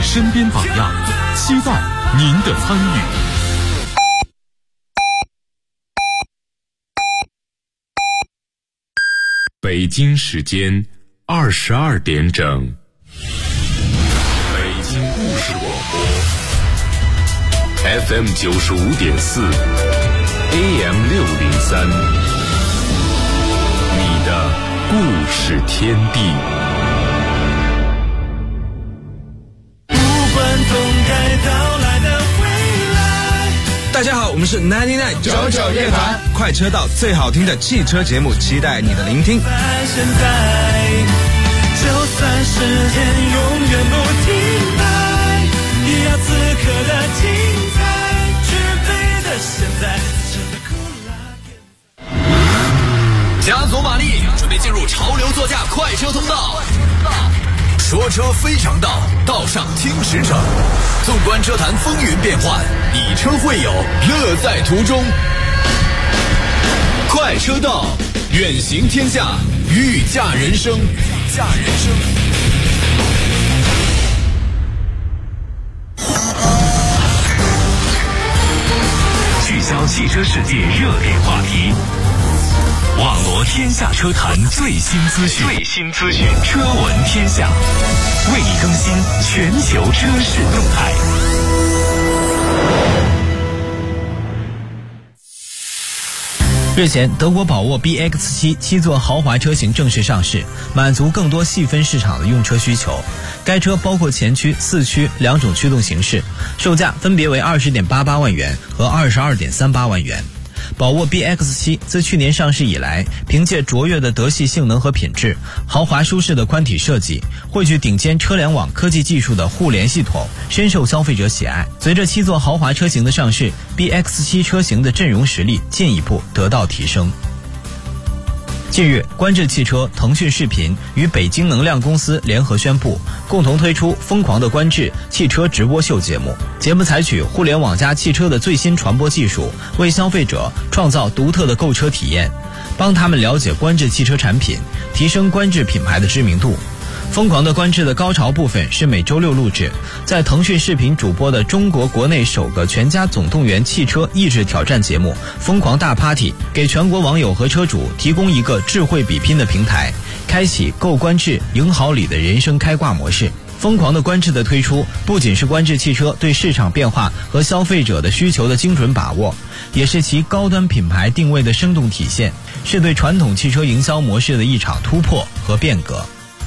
身边榜样，期待您的参与。北京时间22点整，北京故事广播 FM 95.4 AM 603，你的故事天地。 大家好，我们是99乐团，快车道最好听的汽车节目，期待你的聆听。 现在，就算时间永远不停摆，也要此刻的精彩，绝对的现在，真的酷辣加足马力，准备进入潮流座驾快车通道。说车非常道，道上听实诚。纵观车坛风云变幻，以车会友，乐在途中。快车道，远行天下，御驾人生。 聚焦汽车世界热点话题，网罗天下车坛最新资讯，车闻天下，为你更新全球车市动态。 日前，德国宝沃 BX7 7座豪华车型正式上市，满足更多细分市场的用车需求。该车包括前驱、四驱两种驱动形式，售价分别为20.88万元和22.38万元。宝沃 BX7 自去年上市以来，凭借卓越的德系性能和品质，豪华舒适的宽体设计，汇聚顶尖车联网科技技术的互联系统，深受消费者喜爱。随着7座豪华车型的上市， BX7 车型的阵容实力进一步得到提升。近日，观致汽车、腾讯视频与北京能量公司联合宣布，共同推出《疯狂的观致》汽车直播秀节目。节目采取互联网加汽车的最新传播技术，为消费者创造独特的购车体验，帮他们了解观致汽车产品，提升观致品牌的知名度。疯狂的观致的高潮部分是每周六录制，在腾讯视频主播的中国国内首个全家总动员汽车意志挑战节目《疯狂大 Party》，给全国网友和车主提供一个智慧比拼的平台，开启购观致赢好礼的人生开挂模式。疯狂的观致的推出，不仅是观致汽车对市场变化和消费者的需求的精准把握，也是其高端品牌定位的生动体现，是对传统汽车营销模式的一场突破和变革。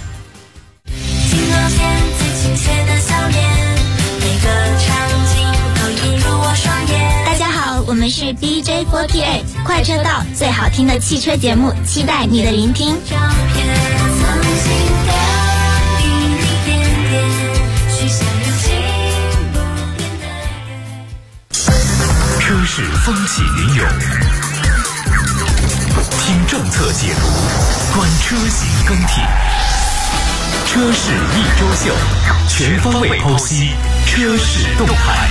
最亲切的笑脸，每个场景都映入我双眼。大家好，我们是 DJ48 快车道最好听的汽车节目，期待你的聆听。 车市风起云涌，听政策解读，观车型更替。车市一周秀，全方位剖析车市动态。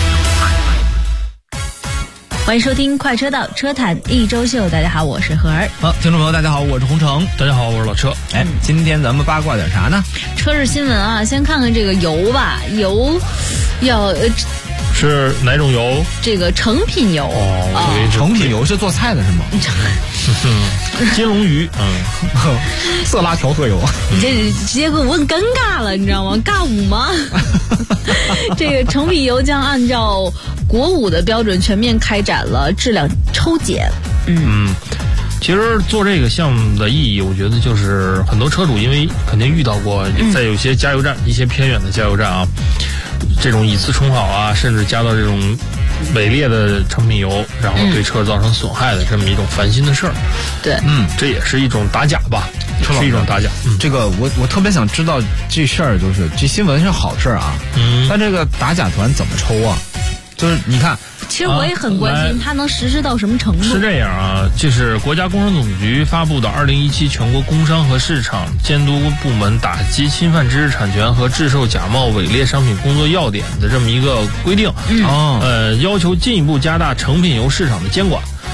欢迎收听快车道车坛一周秀，大家好，我是何儿。 好，听众朋友大家好，我是洪城。 大家好，我是老车。 今天咱们八卦点啥呢？ 车市新闻啊，先看看这个油吧，油要是哪种油？ 这个成品油。 成品油是做菜的是吗？ 金龙鱼， 色拉调和油。 你这直接给我问尴尬了，你知道吗？尬舞吗？这个成品油将按照国5的标准全面开展了质量抽检。 其实做这个项目的意义，我觉得就是很多车主因为肯定遇到过，在有些加油站，一些偏远的加油站啊，这种以次充好啊，甚至加到这种伪劣的成品油，然后对车造成损害的这么一种烦心的事儿。 对， 这也是一种打假吧，是一种打假。 这个我特别想知道这事儿，就是这新闻是好事啊，但这个打假团怎么抽啊？就是你看， 其实我也很关心它能实施到什么程度。 是这样啊，这是国家工商总局发布的2017全国工商和市场监督部门打击侵犯知识产权和制售假冒伪劣商品工作要点的这么一个规定。要求进一步加大成品油市场的监管。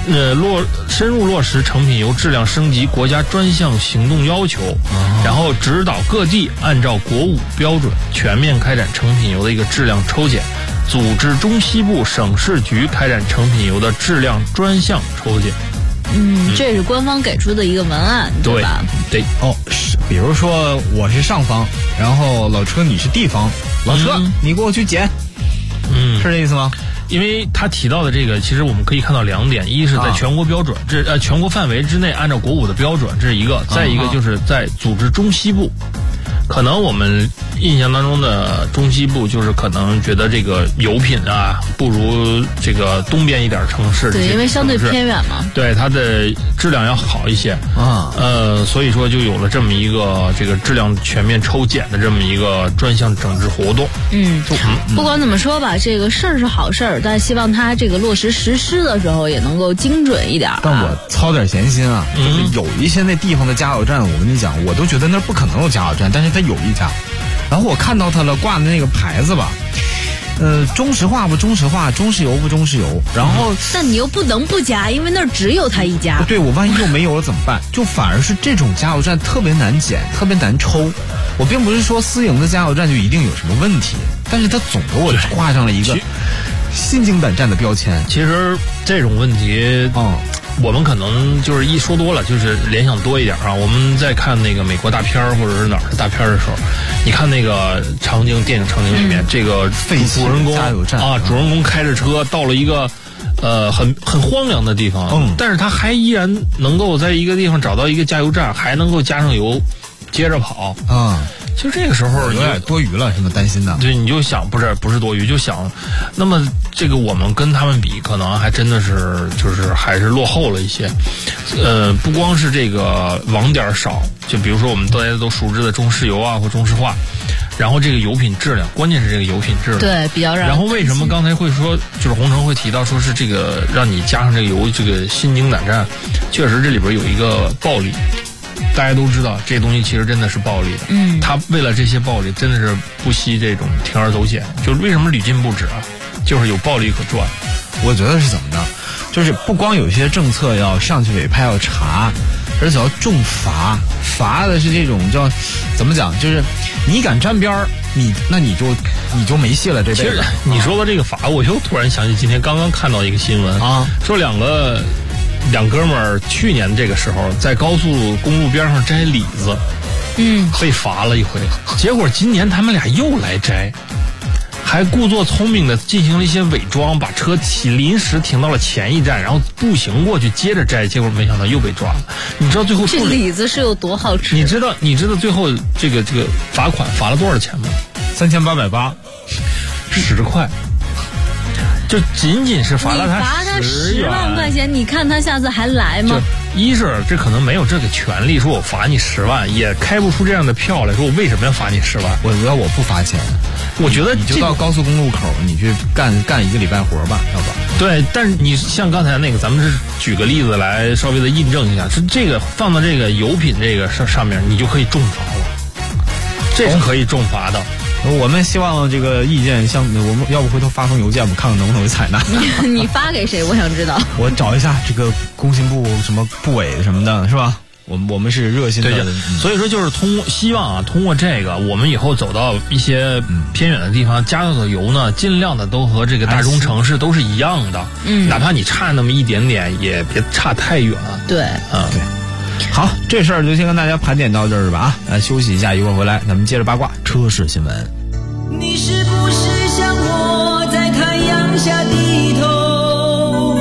深入落实成品油质量升级国家专项行动要求，然后指导各地按照国5标准全面开展成品油的一个质量抽检，组织中西部省市局开展成品油的质量专项抽检。 这是官方给出的一个文案，对吧？ 对。 是，比如说我是上方，然后老车你是地方，老车你给我去检，是这意思吗？ 因为他提到的这个，其实我们可以看到2点：一是在全国标准，全国范围之内按照国5的标准，这是一个；再一个就是在组织中西部。可能我们印象当中的中西部就是可能觉得这个油品啊不如这个东边一点城市， 对，因为相对偏远嘛， 对，它的质量要好一些所以说就有了这么一个这个质量全面抽检的这么一个专项整治活动。 不管怎么说吧，这个事儿是好事儿，但希望它这个落实实施的时候也能够精准一点。 但我操点闲心啊，就是有一些那地方的加油站，我跟你讲，我都觉得那不可能有加油站，但是它有一家，然后我看到它了，挂的那个牌子吧，中石化不中石化，中石油不中石油，然后但你又不能不加，因为那儿只有它一家。 对，我万一又没有了怎么办？就反而是这种加油站特别难检，特别难抽。我并不是说私营的加油站就一定有什么问题，但是它总给我挂上了一个心惊胆战的标签。 其实这种问题，我们可能就是一说多了，就是联想多一点啊。我们在看那个美国大片或者是哪儿的大片的时候，你看那个电影场景里面，这个主人公加油站主人公开着车到了一个很荒凉的地方，但是他还依然能够在一个地方找到一个加油站，还能够加上油，接着跑就这个时候有点多余了，什么担心的？ 对，你就想不是多余，就想，那么这个我们跟他们比，可能还真的是就是还是落后了一些。不光是这个网点少，就比如说我们大家都熟知的中石油啊或中石化，然后这个油品质量，关键是这个油品质量， 对，比较让人。 然后为什么刚才会说，就是洪城会提到说是这个让你加上这个油，这个心惊胆战，确实这里边有一个暴利。大家都知道，这东西其实真的是暴利的。他为了这些暴利，真的是不惜这种铤而走险。就是为什么屡禁不止啊？就是有暴利可赚。 我觉得是怎么着？就是不光有些政策要上去委派要查，而且要重罚。罚的是这种叫怎么讲？就是你敢沾边儿，你就没戏了。这辈子。 其实你说到这个罚，我又突然想起今天刚刚看到一个新闻说两哥们儿去年这个时候在高速公路边上摘李子，被罚了一回。结果今年他们俩又来摘，还故作聪明的进行了一些伪装，把车临时停到了前一站，然后步行过去接着摘，结果没想到又被抓了。你知道最后这李子是有多好吃？ 你知道最后这个罚款罚了多少钱吗 ？3880，10 块。就仅仅是罚了他 10万块钱，你看他下次还来吗？ 一是这可能没有这个权利，说我罚你10万，也开不出这样的票来，说我为什么要罚你10万？ 我不罚钱， 我觉得你就到高速公路口，你去干1个礼拜活吧，要不？ 对，但是你像刚才那个，咱们是举个例子来稍微的印证一下，是这个放到这个油品这个上面，你就可以重罚了，这是可以重罚的。 我们希望这个意见，我们要不回头发封邮件，我们看看能不能有采纳。 你发给谁？我想知道。 我找一下这个工信部什么部委什么的，是吧？我们是热心的。 对，所以说就是希望通过这个，我们以后走到一些偏远的地方，加到的油呢，尽量的都和这个大中城市都是一样的。哪怕你差那么一点点，也别差太远。 对， 对。好，这事儿就先跟大家盘点到这儿吧啊！休息一下，一会儿回来咱们接着八卦车市新闻。 你是不是像我在太阳下低头，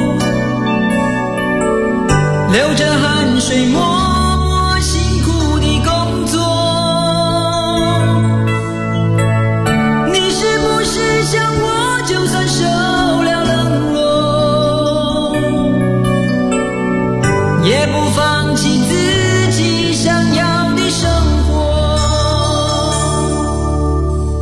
流着汗水默默辛苦的工作？你是不是像我就算受了冷落，也不放弃自己想要的生活？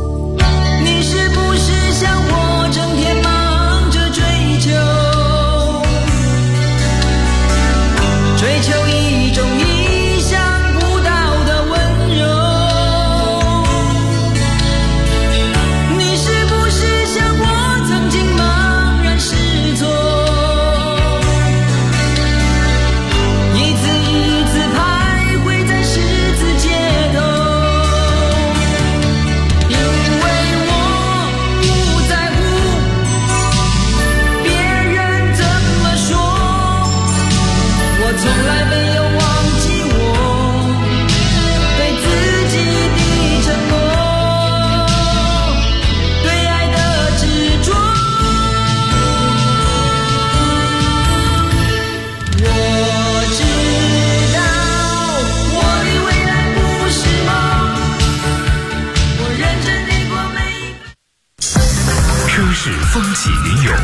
市风起云涌，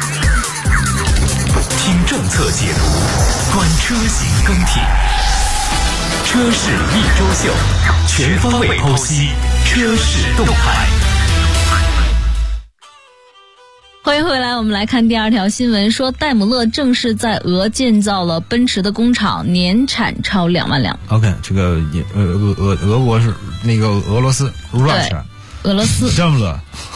听政策解读，观车型更替。车市一周秀，全方位剖析车市动态。 欢迎回来，我们来看第二条新闻，说戴姆勒正式在俄建造了奔驰的工厂，年产超2万辆。 OK， 这个俄国是那个俄罗斯 Russia， 俄罗斯 Daimler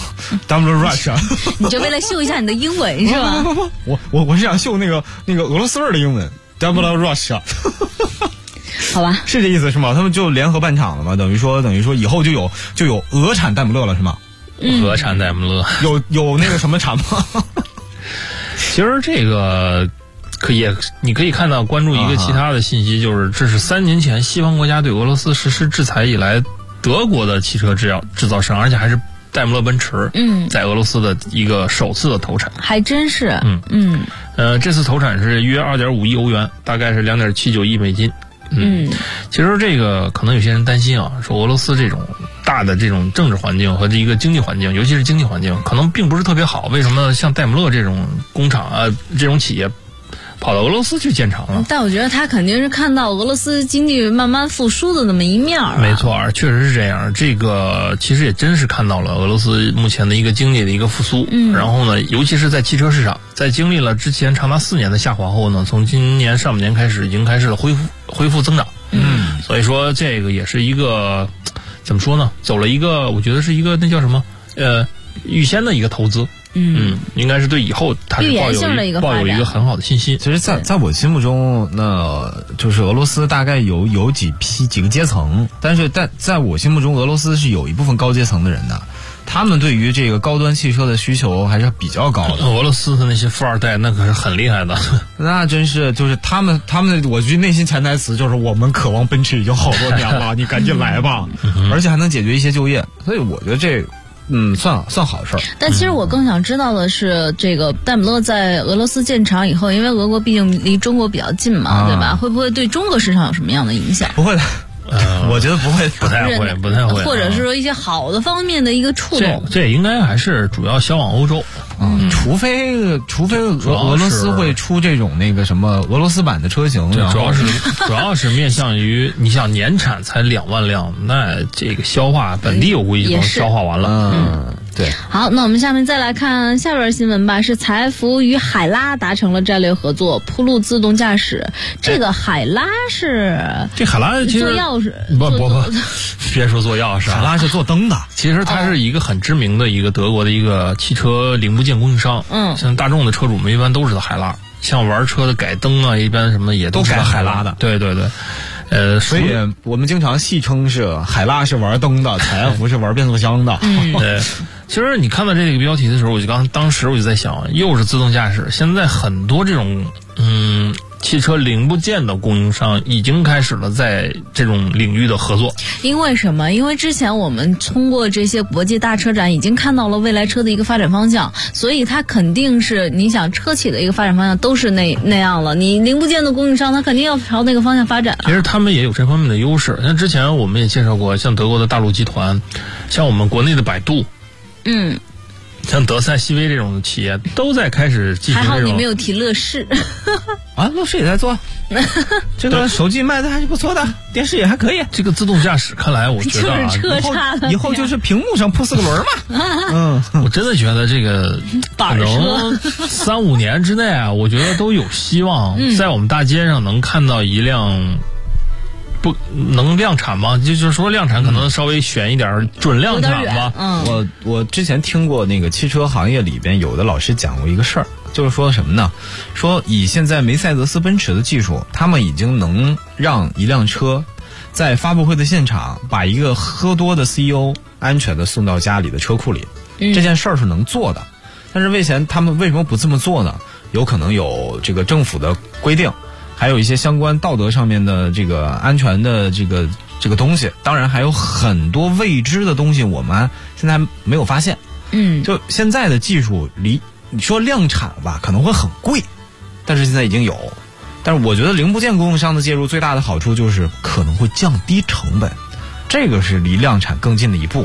Russia， 你就为了秀一下你的英文是吧？ 不，我是想秀那个俄罗斯味的英文 Daimler Russia。 好吧， 是这意思是吗？他们就联合办厂了吗？等于说以后就有俄产戴姆勒了是吗？ 俄产戴姆勒有那个什么产吗？ 其实这个你可以看到关注一个其他的信息，就是这是3年前西方国家对俄罗斯实施制裁以来，德国的汽车制造商，而且还是戴姆勒奔驰，在俄罗斯的一个首次的投产， 还真是， 这次投产是约2.5亿欧元，大概是2.79亿美金。其实这个可能有些人担心啊，说俄罗斯这种大的这种政治环境和这一个经济环境，尤其是经济环境，可能并不是特别好。为什么像戴姆勒这种工厂啊，这种企业跑到俄罗斯去建厂了？ 但我觉得他肯定是看到俄罗斯经济慢慢复苏的那么一面啊。 没错，确实是这样。这个其实也真是看到了俄罗斯目前的一个经济的一个复苏。然后呢，尤其是在汽车市场，在经历了之前长达4年的下滑后呢，从今年上半年开始，已经开始了恢复增长。所以说这个也是一个怎么说呢？走了一个，我觉得是一个那叫什么预先的一个投资。应该是对以后它是抱有一个很好的信心。 其实在我心目中，那就是俄罗斯大概有几个阶层，但在我心目中，俄罗斯是有一部分高阶层的人的，他们对于这个高端汽车的需求还是比较高的。 俄罗斯的那些富二代那可是很厉害的， 那真是就是他们的，我觉得内心潜台词就是我们渴望奔驰已经好多年了，你赶紧来吧，而且还能解决一些就业，所以我觉得这。算好事儿。 但其实我更想知道的是，这个戴姆勒在俄罗斯建厂以后，因为俄国毕竟离中国比较近嘛，对吧？会不会对中国市场有什么样的影响？ 不会的。我觉得不会， 不太会， 或者是说一些好的方面的一个触动。 这应该还是主要销往欧洲， 除非俄罗斯会出这种那个什么俄罗斯版的车型， 主要是面向于你想年产才2万辆，那这个消化本地我估计都消化完了。 对。 好，那我们下面再来看下边新闻吧。是采孚与海拉达成了战略合作，铺路自动驾驶。这个海拉是海拉其实做钥匙， 不，别说做钥匙， 海拉是做灯的。 其实它是一个很知名的一个德国的一个汽车零部件供应商。像大众的车主们一般都知道海拉，像玩车的改灯啊，一般什么也都改海拉的。 对。 所以我们经常戏称是海拉是玩灯的，采孚是玩变速箱的。 对。其实你看到这个标题的时候，当时我就在想，又是自动驾驶。现在很多这种汽车零部件的供应商已经开始了在这种领域的合作。 因为什么？因为之前我们通过这些国际大车展已经看到了未来车的一个发展方向，所以它肯定是你想车企的一个发展方向都是那样了。你零部件的供应商，它肯定要朝那个方向发展。 其实他们也有这方面的优势。像之前我们也介绍过，像德国的大陆集团，像我们国内的百度。像德赛西威这种企业都在开始进行这种。 还好你没有提乐视。 乐视也在做。这个手机卖的还是不错的，电视也还可以。 这个自动驾驶看来我觉得就是车差了， 以后就是屏幕上铺4个轮嘛。 我真的觉得这个可能3-5年之内啊，我觉得都有希望在我们大街上能看到一辆。不能量产吗？就是说量产可能稍微悬一点，准量产吧。 我之前听过那个汽车行业里边有的老师讲过一个事儿，就是说什么呢？说以现在梅赛德斯奔驰的技术，他们已经能让一辆车在发布会的现场把一个喝多的 CEO 安全的送到家里的车库里。这件事儿是能做的，但是他们为什么不这么做呢？有可能有这个政府的规定。还有一些相关道德上面的这个安全的这个东西，当然还有很多未知的东西，我们现在没有发现。就现在的技术你说量产吧，可能会很贵，但是现在已经有。但是我觉得零部件供应商的介入最大的好处就是可能会降低成本，这个是离量产更近的一步。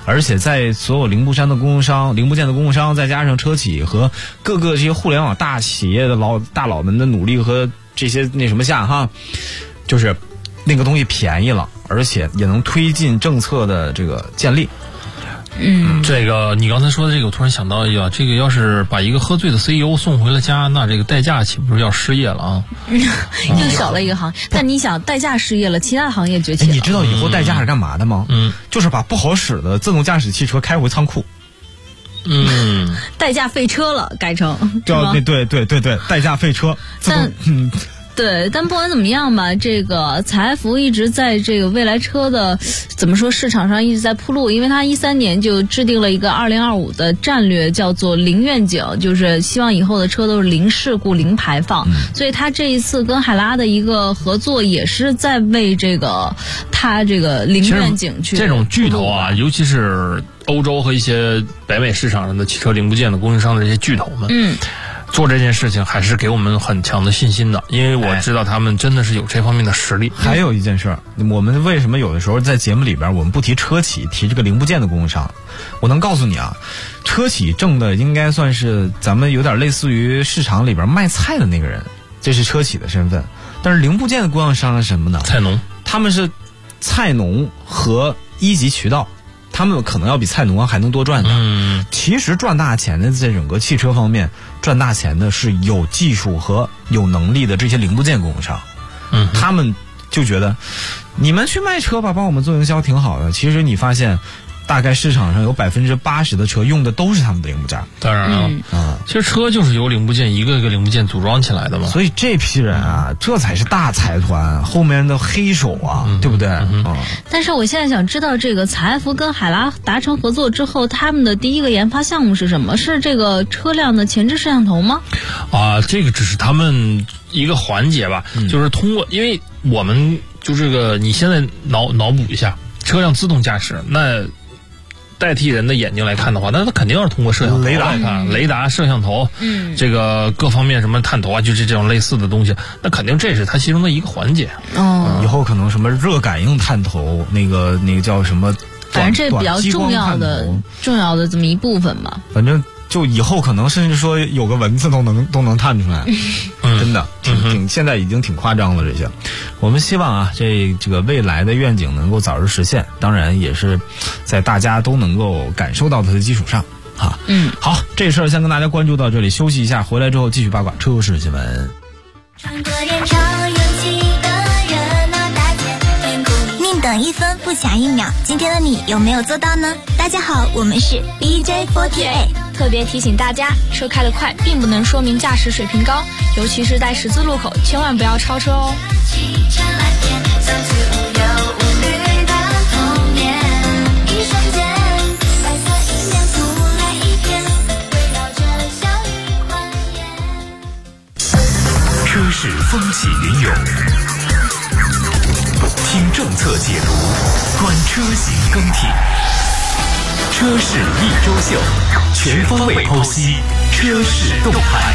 而且在所有零部件的供应商，再加上车企和各个这些互联网大企业的大佬们的努力和这些那什么下哈，就是那个东西便宜了，而且也能推进政策的这个建立。 这个你刚才说的这个，我突然想到一个，这个要是把一个喝醉的 CEO 送回了家，那这个代驾岂不是要失业了啊？ 又少了一个行业。但你想，代驾失业了，其他行业崛起了。 你知道以后代驾是干嘛的吗？就是把不好使的自动驾驶汽车开回仓库。 代驾废车了，改成对，代驾废车。 对，但不管怎么样吧，这个采孚一直在这个未来车的怎么说市场上一直在铺路，因为它13年就制定了一个2025的战略，叫做零愿景，就是希望以后的车都是零事故、零排放。所以它这一次跟海拉的一个合作，也是在为这个它这个零愿景去。 这种巨头啊，尤其是欧洲和一些北美市场上的汽车零部件的供应商的这些巨头们，做这件事情还是给我们很强的信心的，因为我知道他们真的是有这方面的实力。 还有一件事，我们为什么有的时候在节目里边我们不提车企，提这个零部件的供应商？我能告诉你啊，车企挣的应该算是咱们有点类似于市场里边卖菜的那个人，这是车企的身份。但是零部件的供应商是什么呢？ 菜农， 他们是菜农和一级渠道。他们可能要比菜农还能多赚的。其实赚大钱的在整个汽车方面赚大钱的是有技术和有能力的这些零部件供应商。他们就觉得你们去卖车吧，帮我们做营销挺好的。其实你发现大概市场上有80%的车用的都是他们的零部件。 当然了，其实车就是由零部件一个一个零部件组装起来的嘛。 所以这批人啊，这才是大财团后面的黑手啊，对不对？ 但是我现在想知道，这个采孚跟海拉达成合作之后，他们的第一个研发项目是什么？是这个车辆的前置摄像头吗？ 这个只是他们一个环节吧，就是通过，因为我们就这个，你现在脑补一下，车辆自动驾驶那。代替人的眼睛来看的话，那它肯定要是通过摄像头来看，雷达、摄像头，这个各方面什么探头啊，就是这种类似的东西，那肯定这是它其中的一个环节。 以后可能什么热感应探头，那个叫什么， 反正这比较重要的这么一部分吧。 反正就以后可能甚至说有个文字都能探出来，真的现在已经挺夸张了这些。我们希望啊，这个未来的愿景能够早日实现，当然也是在大家都能够感受到它的基础上啊。好，这事儿先跟大家关注到这里，休息一下，回来之后继续八卦车市新闻。 穿过人潮拥挤的热闹大街，天空宁等1分不抢1秒，今天的你有没有做到呢？大家好，我们是 BJ48。 特别提醒大家，车开得快并不能说明驾驶水平高，尤其是在十字路口，千万不要超车哦。 车市风起云涌，听政策解读，观车型更替。车市一周秀，全方位剖析车市动态。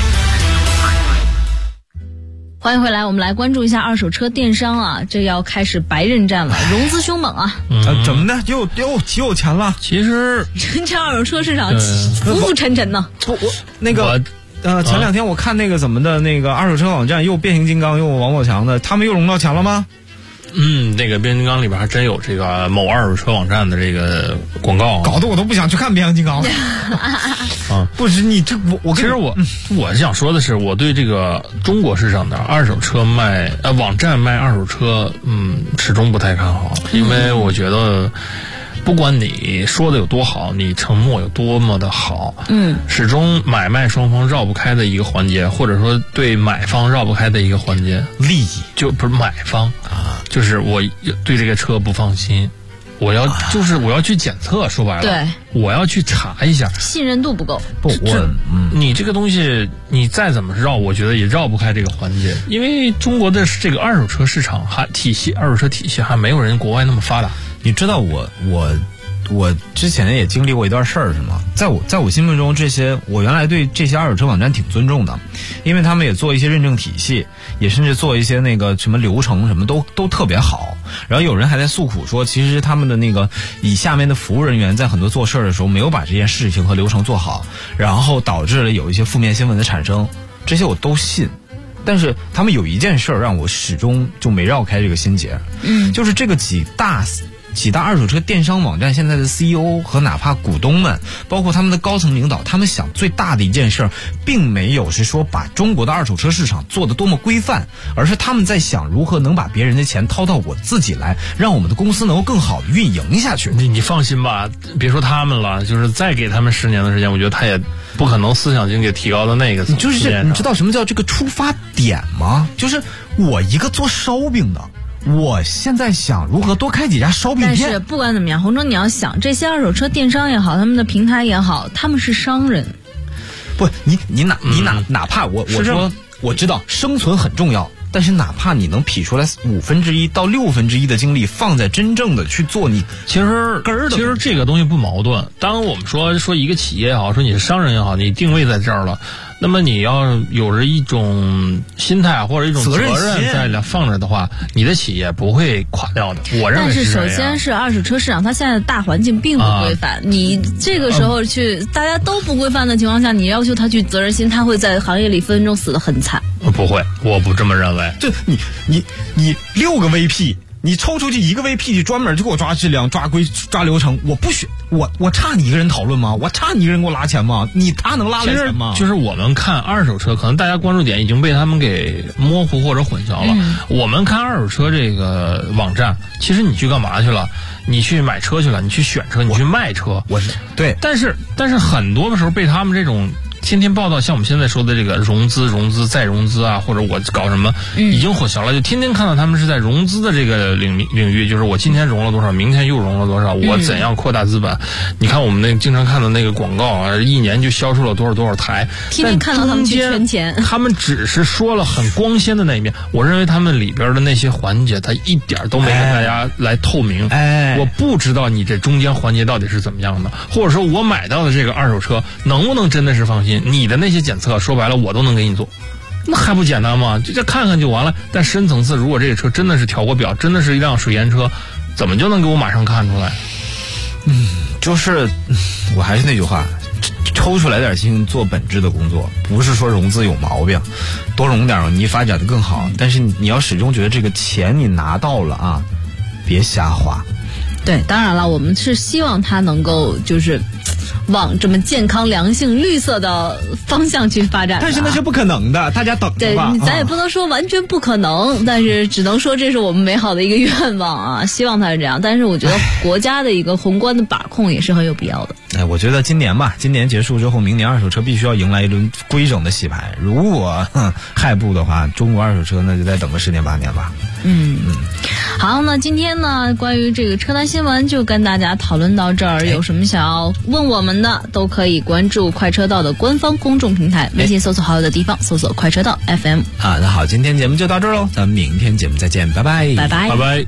欢迎回来，我们来关注一下二手车电商啊，这要开始白刃战了，融资凶猛啊！ 怎么的？又极有钱了？ 其实这二手车市场浮浮沉沉呢。 前2天我看那个怎么的，那个二手车网站又变形金刚又王宝强的，他们又融到钱了吗？ 那个变形金刚里边还真有这个某二手车网站的这个广告， 搞得我都不想去看变形金刚了。不是你这我其实我想说的是，我对这个中国市场的二手车网站卖二手车，始终不太看好，因为我觉得。不管你说的有多好，你承诺有多么的好，始终买卖双方绕不开的一个环节，或者说对买方绕不开的一个环节， 利益就不是买方就是我对这个车不放心，我要去检测，说白了， 对， 我要去查一下， 信任度不够。 你这个东西你再怎么绕，我觉得也绕不开这个环节，因为中国的这个二手车市场二手车体系还没有人国外那么发达。 你知道我我之前也经历过一段事儿，是吗？在我心目中，我原来对这些二手车网站挺尊重的，因为他们也做一些认证体系，也甚至做一些那个什么流程什么都特别好。然后有人还在诉苦说，其实他们的那个以下面的服务人员在很多做事儿的时候没有把这件事情和流程做好，然后导致了有一些负面新闻的产生，这些我都信。但是他们有一件事儿让我始终就没绕开这个心结，就是这个几大二手车电商网站现在的 CEO 和哪怕股东们，包括他们的高层领导，他们想最大的一件事，并没有是说把中国的二手车市场做得多么规范，而是他们在想如何能把别人的钱掏到我自己来，让我们的公司能够更好的运营下去。 你放心吧，别说他们了，就是再给他们10年的时间，我觉得他也不可能思想境界提高到那个层面。 你知道什么叫这个出发点吗？就是我一个做烧饼的，我现在想如何多开几家烧饼店。 但是不管怎么样，洪忠你要想，这些二手车电商也好，他们的平台也好，他们是商人。 不，哪怕我说我知道生存很重要，但是哪怕你能匹出来1/5到1/6的精力放在真正的去做你其实这个东西不矛盾。当我们说一个企业也好，说你是商人也好，你定位在这儿了，那么你要有着一种心态或者一种责任在放着的话，你的企业不会垮掉的。我认为是这样。 但是首先是二手车市场它现在的大环境并不规范，你这个时候去大家都不规范的情况下，你要求他去责任心，他会在行业里分分钟死得很惨。 不会，我不这么认为。 这你6个 VP， 你抽出去1个 VP 去专门就给我抓质量、抓流程，我不许我差你一个人讨论吗？我差你一个人给我拉钱吗？他能拉来钱吗？ 就是我们看二手车，可能大家关注点已经被他们给模糊或者混淆了。我们看二手车这个网站，其实你去干嘛去了？你去买车去了，你去选车，你去卖车。 对， 但是很多的时候被他们这种天天报道，像我们现在说的这个融资再融资啊，或者我搞什么，已经混淆了。就天天看到他们是在融资的这个领域，就是我今天融了多少，明天又融了多少，我怎样扩大资本。你看我们那经常看的那个广告啊，一年就销售了多少台， 天天看到他们去圈钱， 他们只是说了很光鲜的那一面。我认为他们里边的那些环节，他一点都没跟大家来透明。我不知道你这中间环节到底是怎么样的，或者说我买到的这个二手车能不能真的是放心？你的那些检测说白了我都能给你做，那还不简单吗？就看看就完了。但深层次，如果这个车真的是调过表，真的是一辆水验车，怎么就能给我马上看出来？ 就是我还是那句话，抽出来点心做本质的工作，不是说融资有毛病，多融点你发展的更好。但是你要始终觉得这个钱你拿到了啊，别瞎花。 对，当然了，我们是希望它能够就是往这么健康、良性、绿色的方向去发展。 但是那是不可能的，大家等着吧。 对，咱也不能说完全不可能，但是只能说这是我们美好的一个愿望啊，希望它是这样。但是我觉得国家的一个宏观的把控也是很有必要的。 我觉得今年结束之后，明年二手车必须要迎来一轮规整的洗牌。如果还不的话，中国二手车那就再等个10年8年吧。 好，那今天呢，关于这个车坛新闻就跟大家讨论到这儿。有什么想要问我们的，都可以关注快车道的官方公众平台，微信搜索好友的地方搜索快车道 FM。 那好，今天节目就到这儿喽，咱们明天节目再见，拜拜， 拜拜， 拜拜。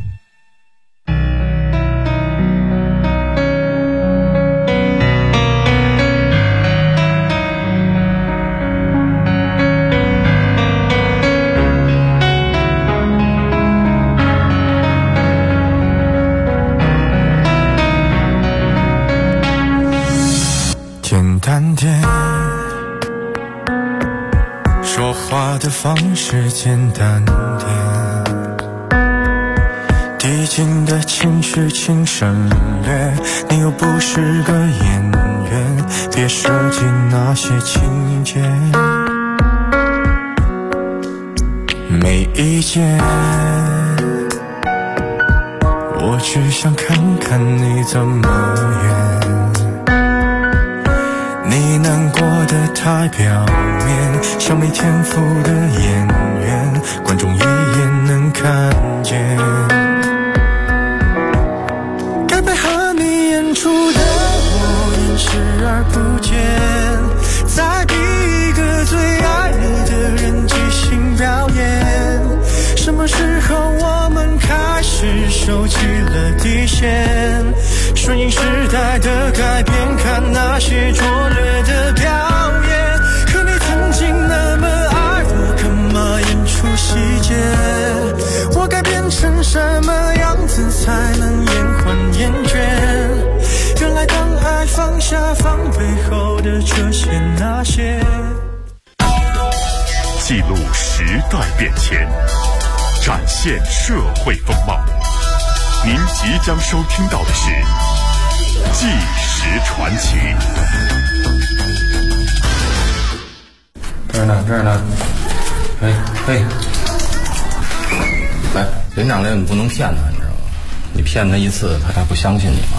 简单点，说话的方式简单点，递进的情绪请省略，你又不是个演员，别设计那些情节。没意见，我只想看看你怎么演。你难过的太表面，像没天赋的演员，观众一眼能看见。该配合你演出的我演视而不见，再逼一个最爱你的人即兴表演。什么时候我们开始收起了底线，顺应时代的改变，看那些拙劣的表演。可你曾经那么爱我，干嘛演出细节？我该变成什么样子才能延缓厌倦？原来当爱放下防备后的这些那些， 记录时代变迁，展现社会风貌。您即将收听到的是《纪实传奇》。 这儿呢，嘿，来，连长这你不能骗他，你知道吗？你骗他一次，他还不相信你吗？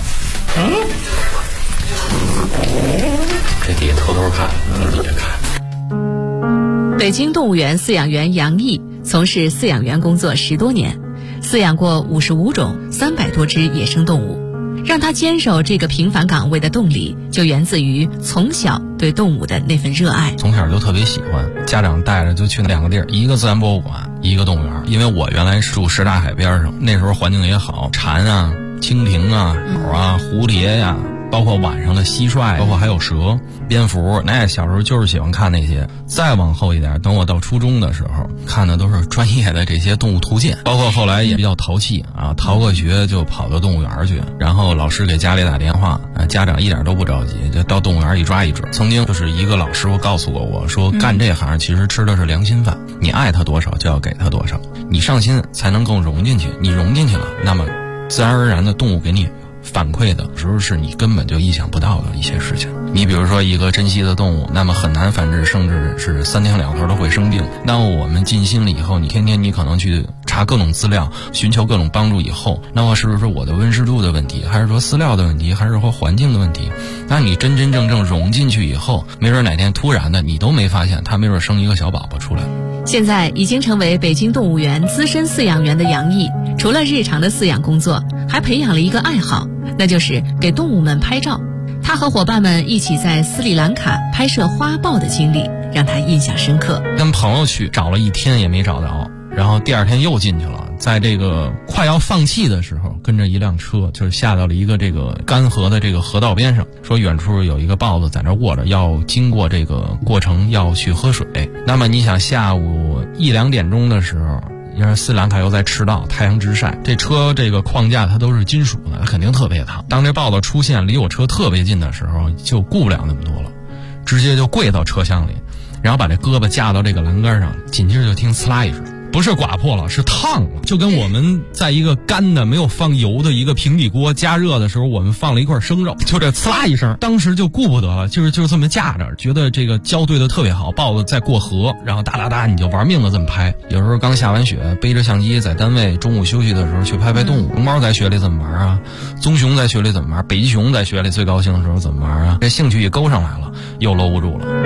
这底下偷偷看，底下看。 北京动物园饲养员杨毅从事饲养员工作10多年，饲养过55种300多只野生动物。让他坚守这个平凡岗位的动力，就源自于从小对动物的那份热爱。 从小就特别喜欢，家长带着就去2个地儿，一个自然博物馆，一个动物园。因为我原来住什刹海边上，那时候环境也好，蝉啊、蜻蜓啊、鸟啊、蝴蝶呀，包括晚上的蟋蟀，包括还有蛇、蝙蝠，那小时候就是喜欢看那些。再往后一点，等我到初中的时候，看的都是专业的这些动物图鉴，包括后来也比较淘气啊，逃过学就跑到动物园去，然后老师给家里打电话，家长一点都不着急，就到动物园一抓一准。曾经就是一个老师傅告诉过我说，干这行其实吃的是良心饭，你爱他多少就要给他多少，你上心才能更融进去，你融进去了，那么自然而然的动物给你反馈的时候是你根本就意想不到的一些事情。你比如说一个珍稀的动物，那么很难繁殖，甚至是3天2头都会生病。那么我们尽心了以后，你天天你可能去查各种资料，寻求各种帮助以后，那么是不是我的温湿度的问题，还是说饲料的问题，还是说环境的问题？那你真真正正融进去以后，没准哪天突然的你都没发现，它没准生一个小宝宝出来。 现在已经成为北京动物园资深饲养员的杨毅，除了日常的饲养工作，还培养了一个爱好，那就是给动物们拍照。他和伙伴们一起在斯里兰卡拍摄花豹的经历让他印象深刻。 跟朋友去找了1天也没找到，然后第2天又进去了，在这个快要放弃的时候，跟着一辆车就是下到了一个这个干涸的这个河道边上，说远处有一个豹子在那卧着，要经过这个过程要去喝水。那么你想下午1、2点钟的时候，因为斯里兰卡又在赤道，太阳直晒，这车这个框架它都是金属的，它肯定特别烫。当这豹子出现离我车特别近的时候，就顾不了那么多了，直接就跪到车厢里，然后把这胳膊架到这个栏杆上，紧接着就听呲啦一声，不是刮破了，是烫了，就跟我们在一个干的没有放油的一个平底锅加热的时候，我们放了一块生肉，就这呲啦一声，当时就顾不得了，就是这么架着，觉得这个胶对的特别好，豹子在过河，然后哒哒哒你就玩命的这么拍。有时候刚下完雪，背着相机在单位中午休息的时候去拍动物。龙猫在雪里怎么玩啊？棕熊在雪里怎么玩？北极熊在雪里最高兴的时候怎么玩啊？这兴趣也勾上来了，又搂不住了。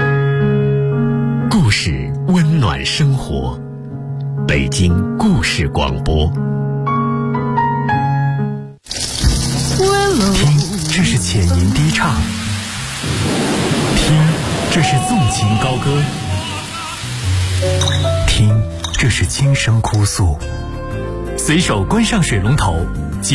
故事温暖生活，北京故事广播。听，这是浅吟低唱；听，这是纵情高歌；听，这是轻声哭诉。随手关上水龙头，